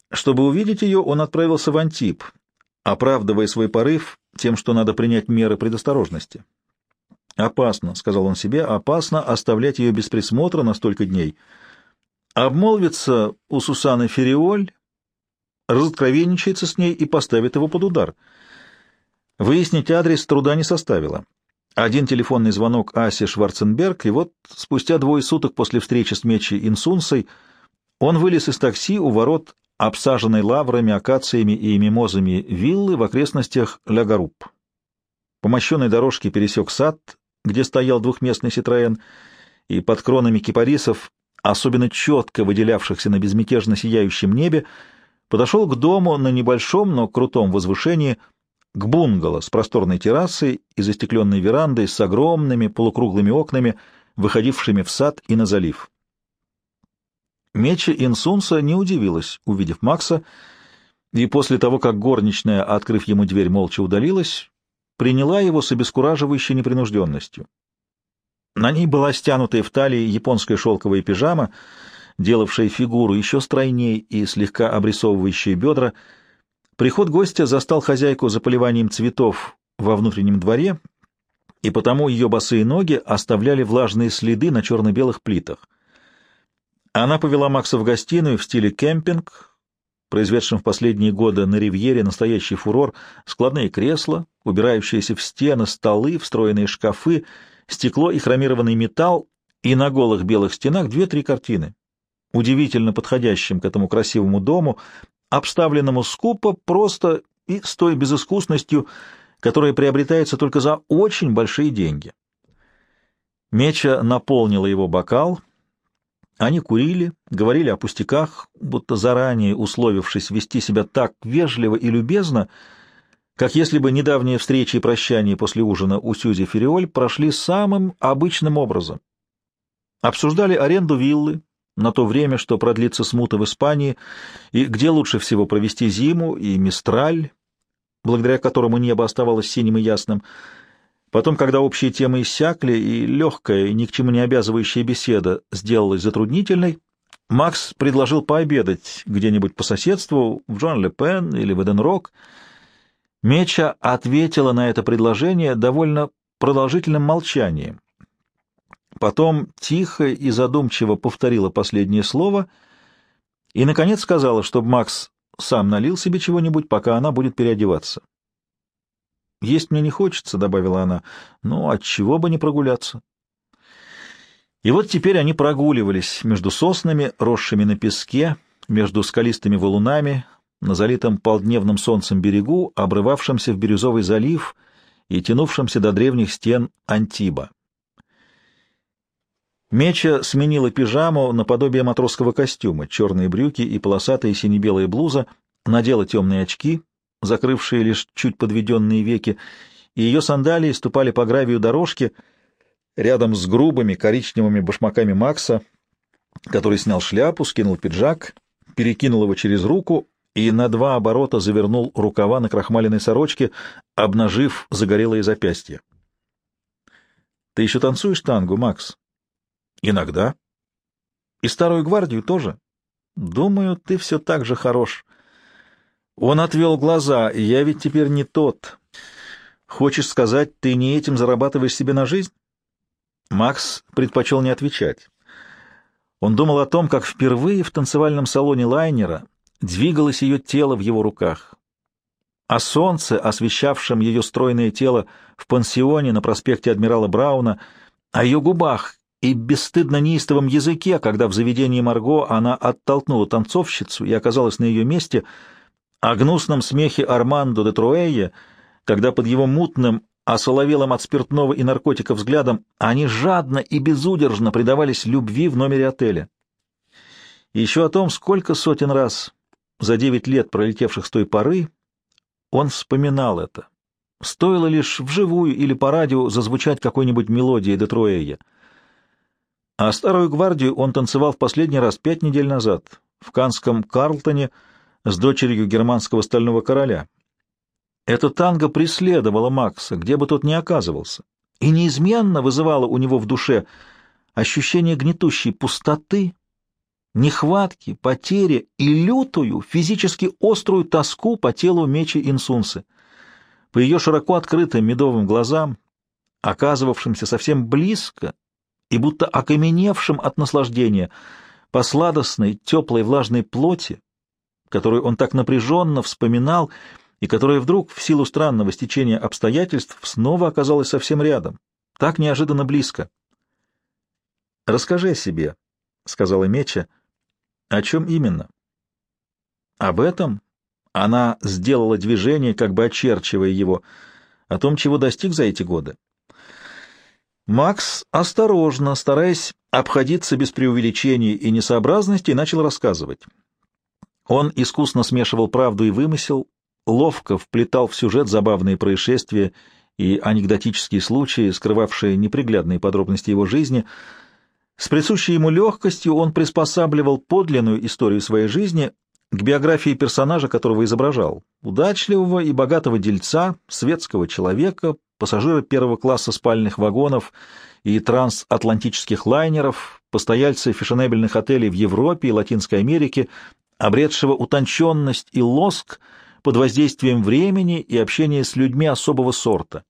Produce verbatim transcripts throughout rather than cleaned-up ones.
Чтобы увидеть ее, он отправился в Антиб, оправдывая свой порыв тем, что надо принять меры предосторожности. «Опасно», — сказал он себе, — «опасно оставлять ее без присмотра на столько дней. Обмолвится у Сусаны Фериоль, разоткровенничается с ней и поставит его под удар». Выяснить адрес труда не составило. Один телефонный звонок Асе Шварценберг, и вот спустя двое суток после встречи с Мечи Инсунсой он вылез из такси у ворот, обсаженной лаврами, акациями и мимозами виллы в окрестностях Ля-Гаруб. По мощенной дорожке пересек сад, где стоял двухместный Ситроен, и под кронами кипарисов, особенно четко выделявшихся на безмятежно сияющем небе, подошел к дому на небольшом, но крутом возвышении, к бунгало с просторной террасой и застекленной верандой с огромными полукруглыми окнами, выходившими в сад и на залив. Меча Инсунса не удивилась, увидев Макса, и после того, как горничная, открыв ему дверь, молча удалилась, приняла его с обескураживающей непринужденностью. На ней была стянутая в талии японская шелковая пижама, делавшая фигуру еще стройней и слегка обрисовывающая бедра. Приход гостя застал хозяйку за поливанием цветов во внутреннем дворе, и потому ее босые ноги оставляли влажные следы на черно-белых плитах. Она повела Макса в гостиную в стиле кемпинг, произведшем в последние годы на Ривьере настоящий фурор: складные кресла, убирающиеся в стены, столы, встроенные шкафы, стекло и хромированный металл, и на голых белых стенах две-три картины, удивительно подходящим к этому красивому дому, обставленному скупо, просто и с той безыскусностью, которая приобретается только за очень большие деньги. Меча наполнила его бокал. Они курили, говорили о пустяках, будто заранее условившись вести себя так вежливо и любезно, как если бы недавние встречи и прощания после ужина у Сьюзи Фериоль прошли самым обычным образом. Обсуждали аренду виллы на то время, что продлится смута в Испании, и где лучше всего провести зиму, и мистраль, благодаря которому небо оставалось синим и ясным. Потом, когда общие темы иссякли, и легкая, и ни к чему не обязывающая беседа сделалась затруднительной, Макс предложил пообедать где-нибудь по соседству, в Джон-Ле-Пен или в Эден-Рок. Меча ответила на это предложение довольно продолжительным молчанием. Потом тихо и задумчиво повторила последнее слово и, наконец, сказала, чтобы Макс сам налил себе чего-нибудь, пока она будет переодеваться. «Есть мне не хочется», — добавила она, — «но отчего бы не прогуляться». И вот теперь они прогуливались между соснами, росшими на песке, между скалистыми валунами, на залитом полдневным солнцем берегу, обрывавшемся в бирюзовый залив и тянувшемся до древних стен Антиба. Меча сменила пижаму наподобие матросского костюма, черные брюки и полосатая сине-белая блуза, надела темные очки, закрывшие лишь чуть подведенные веки, и ее сандалии ступали по гравию дорожки рядом с грубыми коричневыми башмаками Макса, который снял шляпу, скинул пиджак, перекинул его через руку и на два оборота завернул рукава на крахмаленной сорочке, обнажив загорелые запястья. — Ты еще танцуешь тангу, Макс? — Иногда. — И старую гвардию тоже? — Думаю, ты все так же хорош. Он отвел глаза, и я ведь теперь не тот. Хочешь сказать, ты не этим зарабатываешь себе на жизнь? Макс предпочел не отвечать. Он думал о том, как впервые в танцевальном салоне лайнера двигалось ее тело в его руках, о солнце, освещавшем ее стройное тело в пансионе на проспекте Адмирала Брауна, о ее губах и бесстыдно неистовом языке, когда в заведении Марго она оттолкнула танцовщицу и оказалась на ее месте, о гнусном смехе Армандо де Труэя, когда под его мутным, осоловелым от спиртного и наркотиков взглядом они жадно и безудержно предавались любви в номере отеля. И еще о том, сколько сотен раз за девять лет, пролетевших с той поры, он вспоминал это. Стоило лишь вживую или по радио зазвучать какой-нибудь мелодией де Труэя. А старую гвардию он танцевал в последний раз пять недель назад в каннском Карлтоне с дочерью германского стального короля. Эта танго преследовала Макса, где бы тот ни оказывался, и неизменно вызывала у него в душе ощущение гнетущей пустоты, нехватки, потери и лютую, физически острую тоску по телу Мечи Инсунсы. По ее широко открытым медовым глазам, оказывавшимся совсем близко и будто окаменевшим от наслаждения, по сладостной, теплой, влажной плоти, которую он так напряженно вспоминал и которая вдруг, в силу странного стечения обстоятельств, снова оказалась совсем рядом, так неожиданно близко. «Расскажи о себе», — сказала Меча. «О чем именно?» «Об этом?» — она сделала движение, как бы очерчивая его, о том, чего достиг за эти годы. Макс осторожно, стараясь обходиться без преувеличений и несообразностей, начал рассказывать. Он искусно смешивал правду и вымысел, ловко вплетал в сюжет забавные происшествия и анекдотические случаи, скрывавшие неприглядные подробности его жизни. С присущей ему легкостью он приспосабливал подлинную историю своей жизни к биографии персонажа, которого изображал: удачливого и богатого дельца, светского человека, пассажира первого класса спальных вагонов и трансатлантических лайнеров, постояльца фешенебельных отелей в Европе и Латинской Америке, обретшего утонченность и лоск под воздействием времени и общения с людьми особого сорта.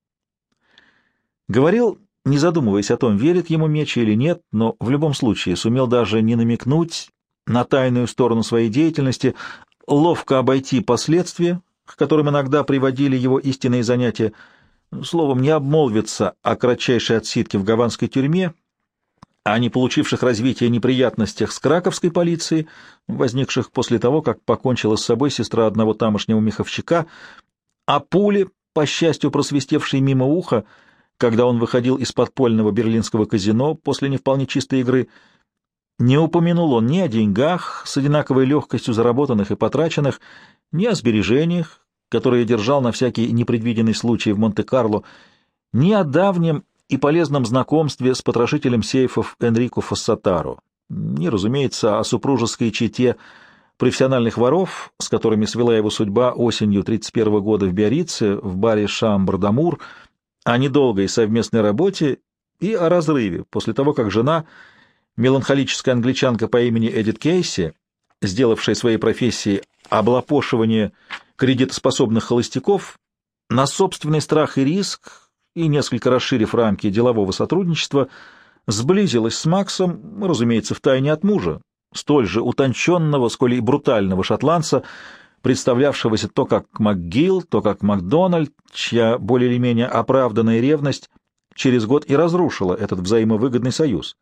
Говорил, не задумываясь о том, верит ему Меча или нет, но в любом случае сумел даже не намекнуть на тайную сторону своей деятельности, ловко обойти последствия, к которым иногда приводили его истинные занятия, словом, не обмолвиться о кратчайшей отсидке в гаванской тюрьме, о не получивших развития неприятностях с краковской полицией, возникших после того, как покончила с собой сестра одного тамошнего меховщика, о пуле, по счастью, просвистевшей мимо уха, когда он выходил из подпольного берлинского казино после не вполне чистой игры. Не упомянул он ни о деньгах, с одинаковой легкостью заработанных и потраченных, ни о сбережениях, которые держал на всякий непредвиденный случай в Монте-Карло, ни о давнем и полезном знакомстве с потрошителем сейфов Энрико Фоссатаро, ни, разумеется, о супружеской чете профессиональных воров, с которыми свела его судьба осенью тридцать первого года в Биаррице, в баре «Шамбр-d'Амур», о недолгой совместной работе и о разрыве после того, как жена, меланхолическая англичанка по имени Эдит Кейси, сделавшая своей профессией облапошивание кредитоспособных холостяков, на собственный страх и риск и несколько расширив рамки делового сотрудничества, сблизилась с Максом, разумеется, втайне от мужа, столь же утонченного, сколь и брутального шотландца, представлявшегося то как МакГилл, то как Макдональд, чья более или менее оправданная ревность через год и разрушила этот взаимовыгодный союз.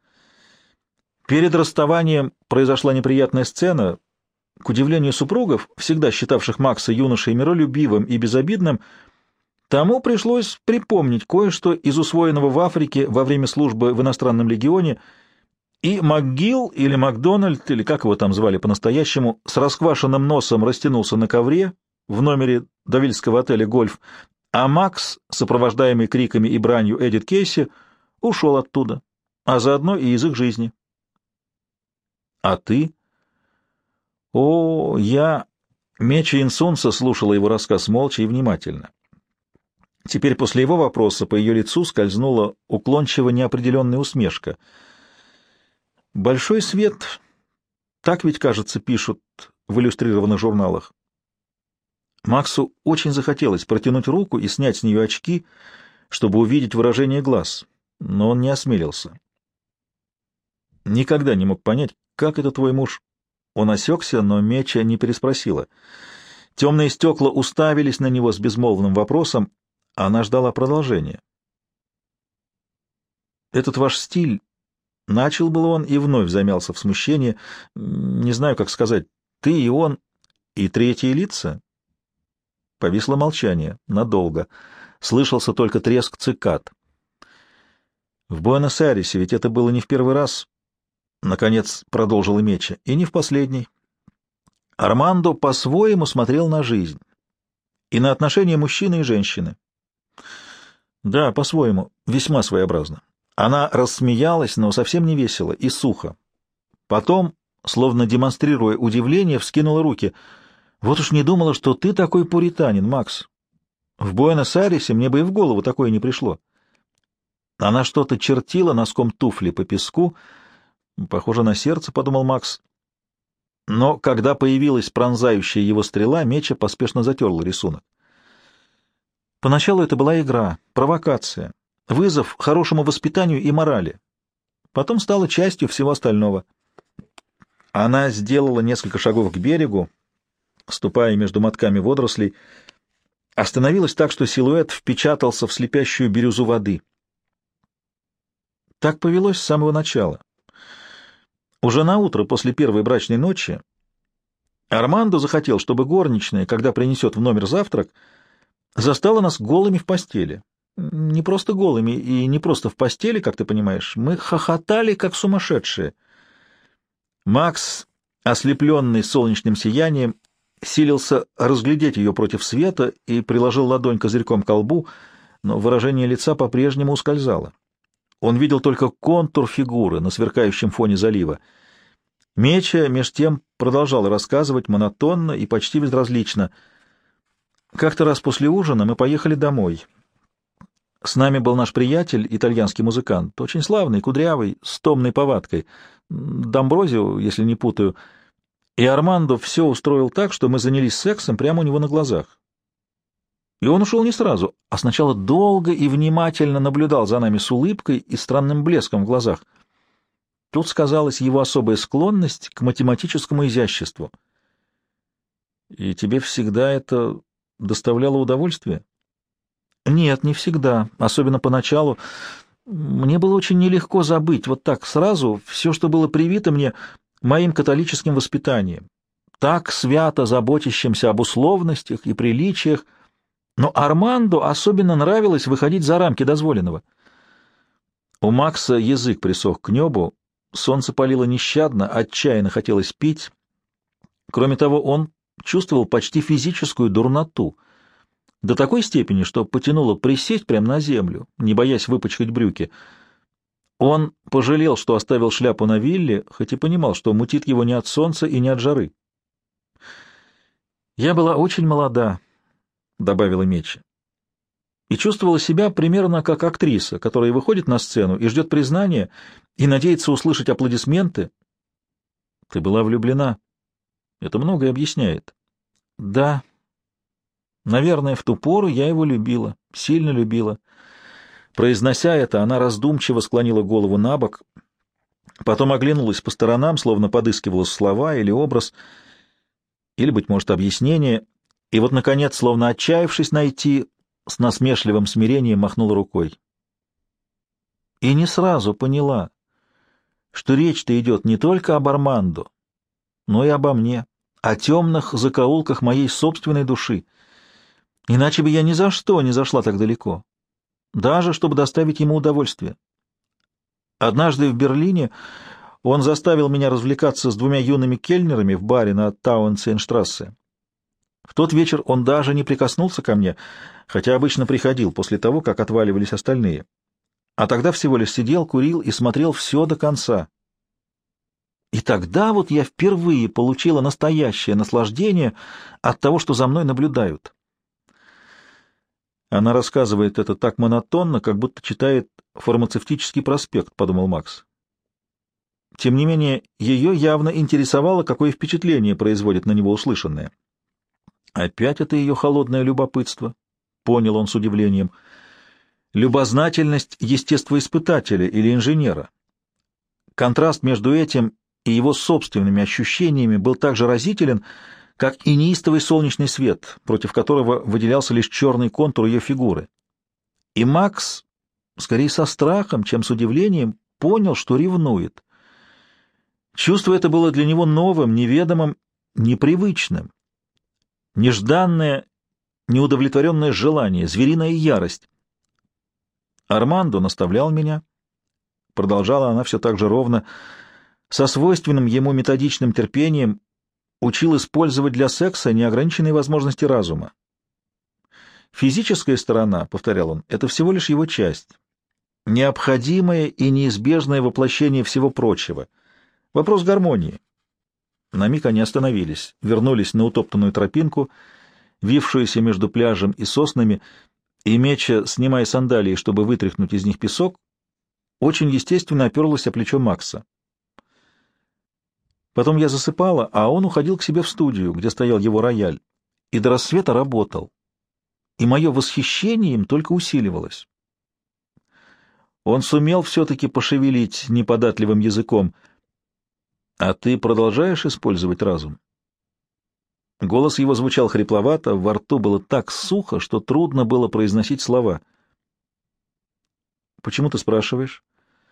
Перед расставанием произошла неприятная сцена. К удивлению супругов, всегда считавших Макса юношей миролюбивым и безобидным, тому пришлось припомнить кое-что из усвоенного в Африке во время службы в иностранном легионе, и МакГилл или Макдональд, или как его там звали по-настоящему, с расквашенным носом растянулся на ковре в номере давильского отеля «Гольф», а Макс, сопровождаемый криками и бранью Эдит Кейси, ушел оттуда, а заодно и из их жизни. «А ты?» «О, я...» Меча Инсунса слушала его рассказ молча и внимательно. Теперь после его вопроса по ее лицу скользнула уклончиво неопределенная усмешка. «Большой свет», так ведь, кажется, пишут в иллюстрированных журналах. Максу очень захотелось протянуть руку и снять с нее очки, чтобы увидеть выражение глаз, но он не осмелился. Никогда не мог понять, как это твой муж. Он осекся, но Меча не переспросила. Темные стекла уставились на него с безмолвным вопросом, а она ждала продолжения. «Этот ваш стиль...» Начал был он и вновь замялся в смущении. «Не знаю, как сказать. Ты и он, и третьи лица?» Повисло молчание. Надолго. Слышался только треск цикад. «В Буэнос-Айресе ведь это было не в первый раз», — наконец продолжила Меча, — «и не в последний. Армандо по-своему смотрел на жизнь и на отношения мужчины и женщины. Да, по-своему, весьма своеобразно. Она рассмеялась, но совсем не весело и сухо. Потом, словно демонстрируя удивление, вскинула руки. «Вот уж не думала, что ты такой пуританин, Макс. В Буэнос-Айресе мне бы и в голову такое не пришло». Она что-то чертила носком туфли по песку. Похоже на сердце, — подумал Макс. Но когда появилась пронзающая его стрела, Меча поспешно затерла рисунок. Поначалу это была игра, провокация, вызов хорошему воспитанию и морали. Потом стала частью всего остального. Она сделала несколько шагов к берегу, ступая между мотками водорослей, остановилась так, что силуэт впечатался в слепящую бирюзу воды. Так повелось с самого начала. Уже наутро после первой брачной ночи Армандо захотел, чтобы горничная, когда принесет в номер завтрак, застала нас голыми в постели. Не просто голыми и не просто в постели, как ты понимаешь. Мы хохотали, как сумасшедшие. Макс, ослепленный солнечным сиянием, силился разглядеть ее против света и приложил ладонь козырьком к лбу, но выражение лица по-прежнему ускользало. Он видел только контур фигуры на сверкающем фоне залива. Меча, меж тем, продолжал рассказывать монотонно и почти безразлично. Как-то раз после ужина мы поехали домой. С нами был наш приятель, итальянский музыкант, очень славный, кудрявый, с томной повадкой, Домброзио, если не путаю, и Армандо все устроил так, что мы занялись сексом прямо у него на глазах. И он ушел не сразу, а сначала долго и внимательно наблюдал за нами с улыбкой и странным блеском в глазах. Тут сказалась его особая склонность к математическому изяществу. И тебе всегда это доставляло удовольствие? Нет, не всегда, особенно поначалу. Мне было очень нелегко забыть вот так сразу все, что было привито мне моим католическим воспитанием, так свято заботящимся об условностях и приличиях, но Армандо особенно нравилось выходить за рамки дозволенного. У Макса язык присох к небу, солнце палило нещадно, отчаянно хотелось пить. Кроме того, он чувствовал почти физическую дурноту, до такой степени, что потянуло присесть прямо на землю, не боясь выпачкать брюки. Он пожалел, что оставил шляпу на вилле, хоть и понимал, что мутит его не от солнца и не от жары. «Я была очень молода», — добавила Меча, — «и чувствовала себя примерно как актриса, которая выходит на сцену и ждет признания и надеется услышать аплодисменты». «Ты была влюблена. Это многое объясняет». «Да. Наверное, в ту пору я его любила, сильно любила». Произнося это, она раздумчиво склонила голову на бок, потом оглянулась по сторонам, словно подыскивала слова или образ, или, быть может, объяснение, и вот, наконец, словно отчаявшись найти, с насмешливым смирением махнула рукой. И не сразу поняла, что речь-то идет не только об Армандо, но и обо мне, о темных закоулках моей собственной души. Иначе бы я ни за что не зашла так далеко, даже чтобы доставить ему удовольствие. Однажды в Берлине он заставил меня развлекаться с двумя юными кельнерами в баре на Таунсенштрассе. В тот вечер он даже не прикоснулся ко мне, хотя обычно приходил после того, как отваливались остальные. А тогда всего лишь сидел, курил и смотрел все до конца. И тогда вот я впервые получила настоящее наслаждение от того, что за мной наблюдают. Она рассказывает это так монотонно, как будто читает фармацевтический проспект, — подумал Макс. Тем не менее, ее явно интересовало, какое впечатление производит на него услышанное. Опять это ее холодное любопытство, — понял он с удивлением. Любознательность естествоиспытателя или инженера. Контраст между этим и его собственными ощущениями был так же разителен, как и неистовый солнечный свет, против которого выделялся лишь черный контур ее фигуры. И Макс, скорее со страхом, чем с удивлением, понял, что ревнует. Чувство это было для него новым, неведомым, непривычным. Нежданное, неудовлетворенное желание, звериная ярость. «Армандо наставлял меня», — продолжала она все так же ровно, со свойственным ему методичным терпением, учил использовать для секса неограниченные возможности разума. Физическая сторона, — повторял он, — это всего лишь его часть, необходимое и неизбежное воплощение всего прочего. Вопрос гармонии. На миг они остановились, вернулись на утоптанную тропинку, вившуюся между пляжем и соснами, и Меча, снимая сандалии, чтобы вытряхнуть из них песок, очень естественно оперлась о плечо Макса. Потом я засыпала, а он уходил к себе в студию, где стоял его рояль, и до рассвета работал. И мое восхищение им только усиливалось. Он сумел все-таки пошевелить неподатливым языком. «А ты продолжаешь использовать разум?» Голос его звучал хрипловато, во рту было так сухо, что трудно было произносить слова. «Почему ты спрашиваешь?»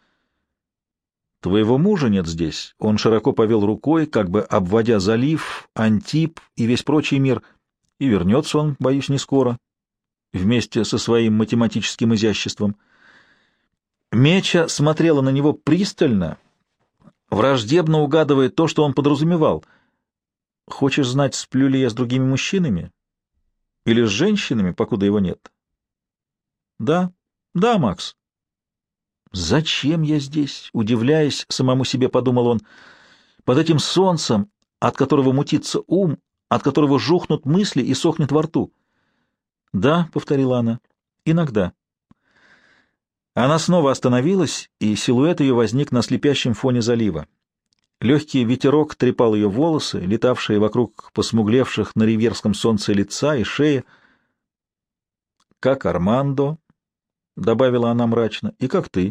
«Твоего мужа нет здесь». Он широко повел рукой, как бы обводя залив, Антип и весь прочий мир, и вернется он, боюсь, не скоро, вместе со своим математическим изяществом. Меча смотрела на него пристально, враждебно угадывая то, что он подразумевал. «Хочешь знать, сплю ли я с другими мужчинами? Или с женщинами, покуда его нет?» «Да, да, Макс». «Зачем я здесь?» — удивляясь самому себе, подумал он. «Под этим солнцем, от которого мутится ум, от которого жухнут мысли и сохнет во рту». «Да», — повторила она, — «иногда». Она снова остановилась, и силуэт ее возник на слепящем фоне залива. Легкий ветерок трепал ее волосы, летавшие вокруг посмуглевших на риверском солнце лица и шеи. «Как Армандо», — добавила она мрачно, — «и как ты».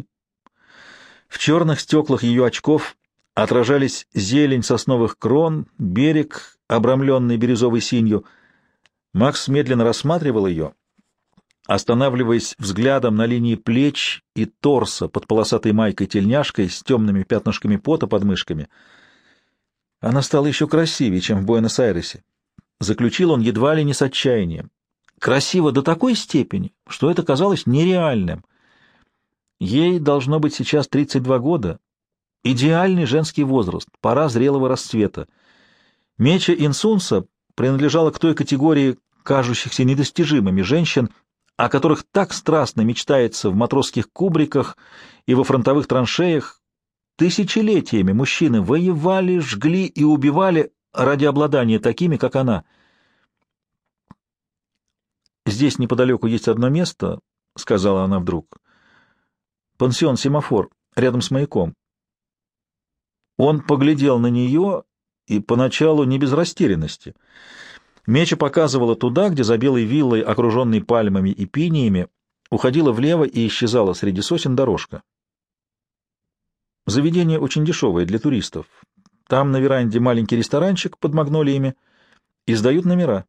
В черных стеклах ее очков отражались зелень сосновых крон, берег, обрамленный бирюзовой синью. Макс медленно рассматривал ее, останавливаясь взглядом на линии плеч и торса под полосатой майкой-тельняшкой с темными пятнышками пота под мышками. Она стала еще красивее, чем в Буэнос-Айресе. Заключил он едва ли не с отчаянием. Красиво до такой степени, что это казалось нереальным. Ей должно быть сейчас тридцать два года. Идеальный женский возраст, пора зрелого расцвета. Меча Инсунса принадлежала к той категории кажущихся недостижимыми женщин, о которых так страстно мечтается в матросских кубриках и во фронтовых траншеях. Тысячелетиями мужчины воевали, жгли и убивали ради обладания такими, как она. «Здесь неподалеку есть одно место», — сказала она вдруг. «Пансион «Семафор», рядом с маяком». Он поглядел на нее, и поначалу не без растерянности. Меча показывала туда, где за белой виллой, окруженной пальмами и пиниями, уходила влево и исчезала среди сосен дорожка. Заведение очень дешевое для туристов. Там на веранде маленький ресторанчик под магнолиями, и сдают номера.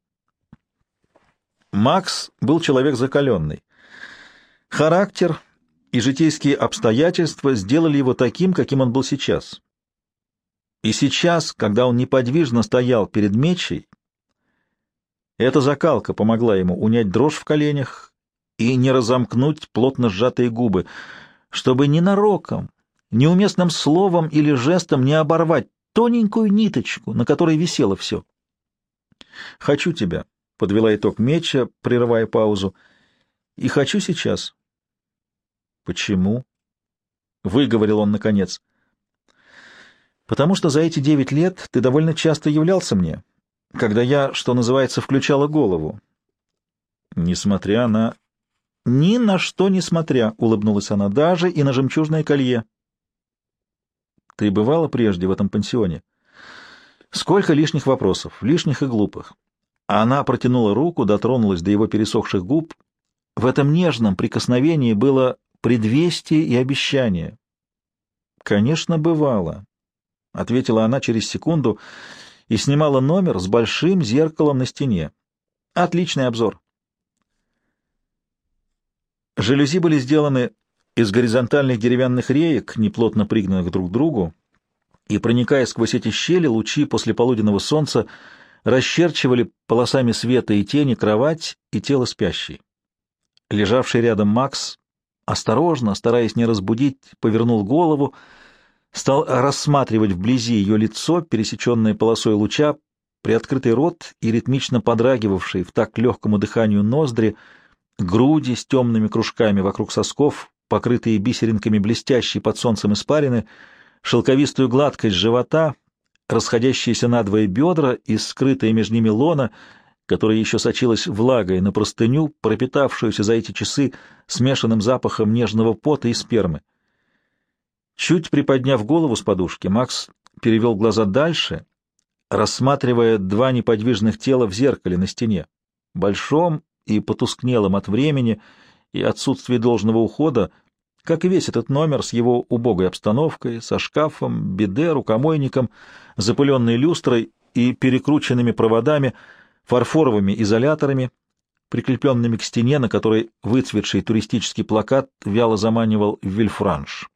Макс был человек закаленный. Характер и житейские обстоятельства сделали его таким, каким он был сейчас. И сейчас, когда он неподвижно стоял перед Мечей, эта закалка помогла ему унять дрожь в коленях и не разомкнуть плотно сжатые губы, чтобы ненароком, неуместным словом или жестом не оборвать тоненькую ниточку, на которой висело все. «Хочу тебя», — подвела итог Меча, прерывая паузу, — «и хочу сейчас». «Почему?» — выговорил он наконец. «Потому что за эти девять лет ты довольно часто являлся мне, когда я, что называется, включала голову». «Несмотря на...» «Ни на что несмотря», — улыбнулась она, — «даже и на жемчужное колье». «Ты бывала прежде в этом пансионе?» Сколько лишних вопросов, лишних и глупых. Она протянула руку, дотронулась до его пересохших губ. В этом нежном прикосновении было предвестие и обещание. «Конечно, бывало», — ответила она через секунду и снимала номер с большим зеркалом на стене. «Отличный обзор». Жалюзи были сделаны из горизонтальных деревянных реек, неплотно пригнанных друг к другу, и, проникая сквозь эти щели, лучи послеполуденного солнца расчерчивали полосами света и тени кровать и тело спящей. Лежавший рядом Макс, осторожно, стараясь не разбудить, повернул голову, стал рассматривать вблизи ее лицо, пересеченное полосой луча, приоткрытый рот и ритмично подрагивавший в такт легкому дыханию ноздри, груди с темными кружками вокруг сосков, покрытые бисеринками блестящей под солнцем испарины, шелковистую гладкость живота, расходящиеся надвое бедра и скрытая между ними лона, которая еще сочилась влагой на простыню, пропитавшуюся за эти часы смешанным запахом нежного пота и спермы. Чуть приподняв голову с подушки, Макс перевел глаза дальше, рассматривая два неподвижных тела в зеркале на стене, большом и потускнелом от времени и отсутствия должного ухода, как и весь этот номер с его убогой обстановкой, со шкафом, биде, рукомойником, запыленной люстрой и перекрученными проводами, фарфоровыми изоляторами, прикрепленными к стене, на которой выцветший туристический плакат вяло заманивал в Вильфранш.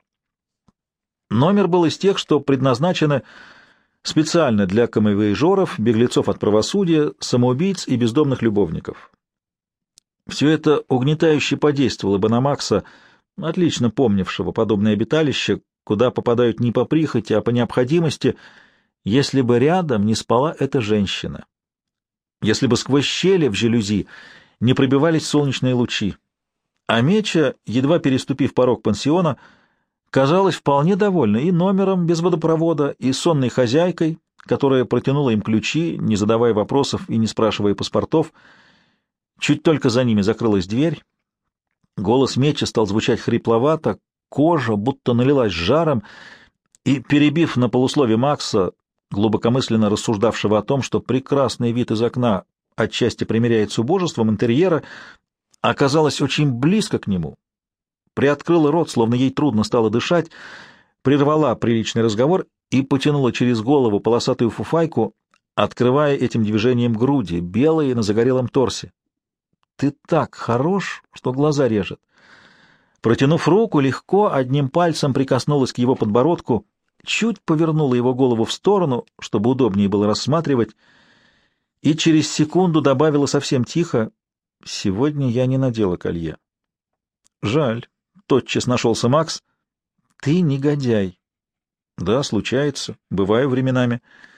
Номер был из тех, что предназначены специально для камевояжеров, беглецов от правосудия, самоубийц и бездомных любовников. Все это угнетающе подействовало бы на Макса, отлично помнившего подобное обиталище, куда попадают не по прихоти, а по необходимости, если бы рядом не спала эта женщина, если бы сквозь щели в жалюзи не пробивались солнечные лучи. А Меча, едва переступив порог пансиона, казалась вполне довольна и номером без водопровода, и сонной хозяйкой, которая протянула им ключи, не задавая вопросов и не спрашивая паспортов. Чуть только за ними закрылась дверь, голос Меча стал звучать хрипловато, кожа будто налилась жаром, и, перебив на полуслове Макса, глубокомысленно рассуждавшего о том, что прекрасный вид из окна отчасти примиряет с убожеством интерьера, оказалась очень близко к нему, приоткрыла рот, словно ей трудно стало дышать, прервала приличный разговор и потянула через голову полосатую фуфайку, открывая этим движением груди, белые на загорелом торсе. «Ты так хорош, что глаза режет». Протянув руку, легко одним пальцем прикоснулась к его подбородку, чуть повернула его голову в сторону, чтобы удобнее было рассматривать, и через секунду добавила совсем тихо: «Сегодня я не надела колье». «Жаль», — тотчас нашелся Макс. «Ты негодяй». «Да, случается. Бываю временами».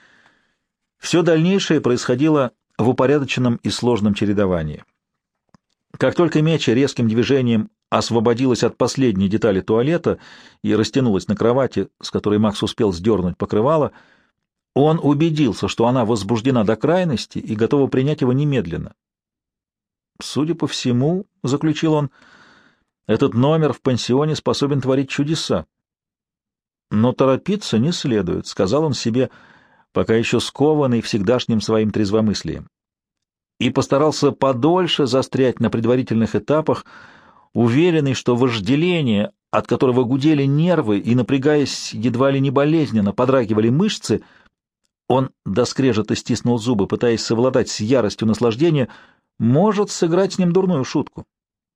Все дальнейшее происходило в упорядоченном и сложном чередовании. Как только Меча резким движением освободилась от последней детали туалета и растянулась на кровати, с которой Макс успел сдернуть покрывало, он убедился, что она возбуждена до крайности и готова принять его немедленно. «Судя по всему, — заключил он, — этот номер в пансионе способен творить чудеса. Но торопиться не следует, — сказал он себе, пока еще скованный всегдашним своим трезвомыслием, и постарался подольше застрять на предварительных этапах, уверенный, что вожделение, от которого гудели нервы и, напрягаясь, едва ли не болезненно подрагивали мышцы, он до скрежета стиснул зубы, пытаясь совладать с яростью наслаждения, может сыграть с ним дурную шутку.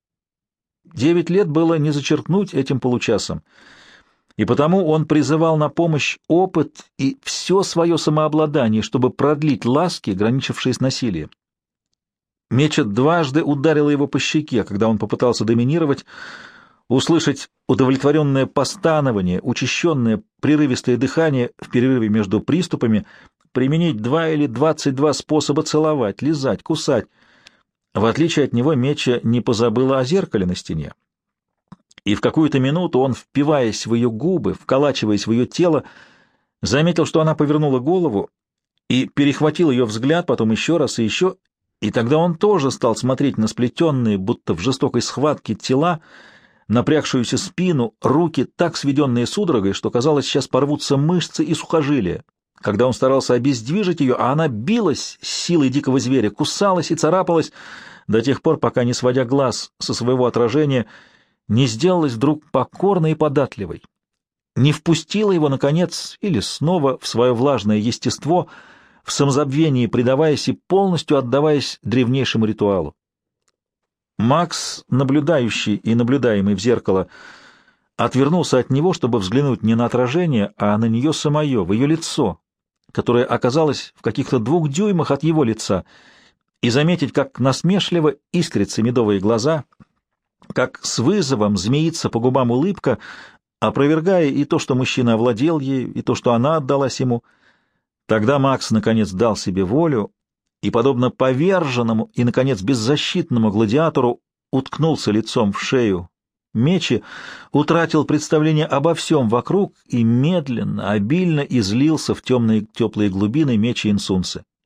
Девять лет было не зачеркнуть этим получасом, и потому он призывал на помощь опыт и все свое самообладание, чтобы продлить ласки, граничившие с насилием. Меча дважды ударила его по щеке, когда он попытался доминировать, услышать удовлетворенное постанование, учащенное прерывистое дыхание в перерыве между приступами, применить два или двадцать два способа целовать, лизать, кусать. В отличие от него, Меча не позабыла о зеркале на стене. И в какую-то минуту он, впиваясь в ее губы, вколачиваясь в ее тело, заметил, что она повернула голову и перехватил ее взгляд, потом еще раз и еще, и тогда он тоже стал смотреть на сплетенные, будто в жестокой схватке, тела, напрягшуюся спину, руки, так сведенные судорогой, что, казалось, сейчас порвутся мышцы и сухожилия. Когда он старался обездвижить ее, а она билась с силой дикого зверя, кусалась и царапалась до тех пор, пока, не сводя глаз со своего отражения, не сделалась вдруг покорной и податливой, не впустила его, наконец, или снова в свое влажное естество, в самозабвении предаваясь и полностью отдаваясь древнейшему ритуалу. Макс, наблюдающий и наблюдаемый в зеркало, отвернулся от него, чтобы взглянуть не на отражение, а на нее самое, в ее лицо, которое оказалось в каких-то двух дюймах от его лица, и заметить, как насмешливо искрятся медовые глаза, как с вызовом змеится по губам улыбка, опровергая и то, что мужчина овладел ею, и то, что она отдалась ему. Тогда Макс, наконец, дал себе волю и, подобно поверженному и, наконец, беззащитному гладиатору, уткнулся лицом в шею Мечи, утратил представление обо всем вокруг и медленно, обильно излился в темные теплые глубины Мечи Инсунсы.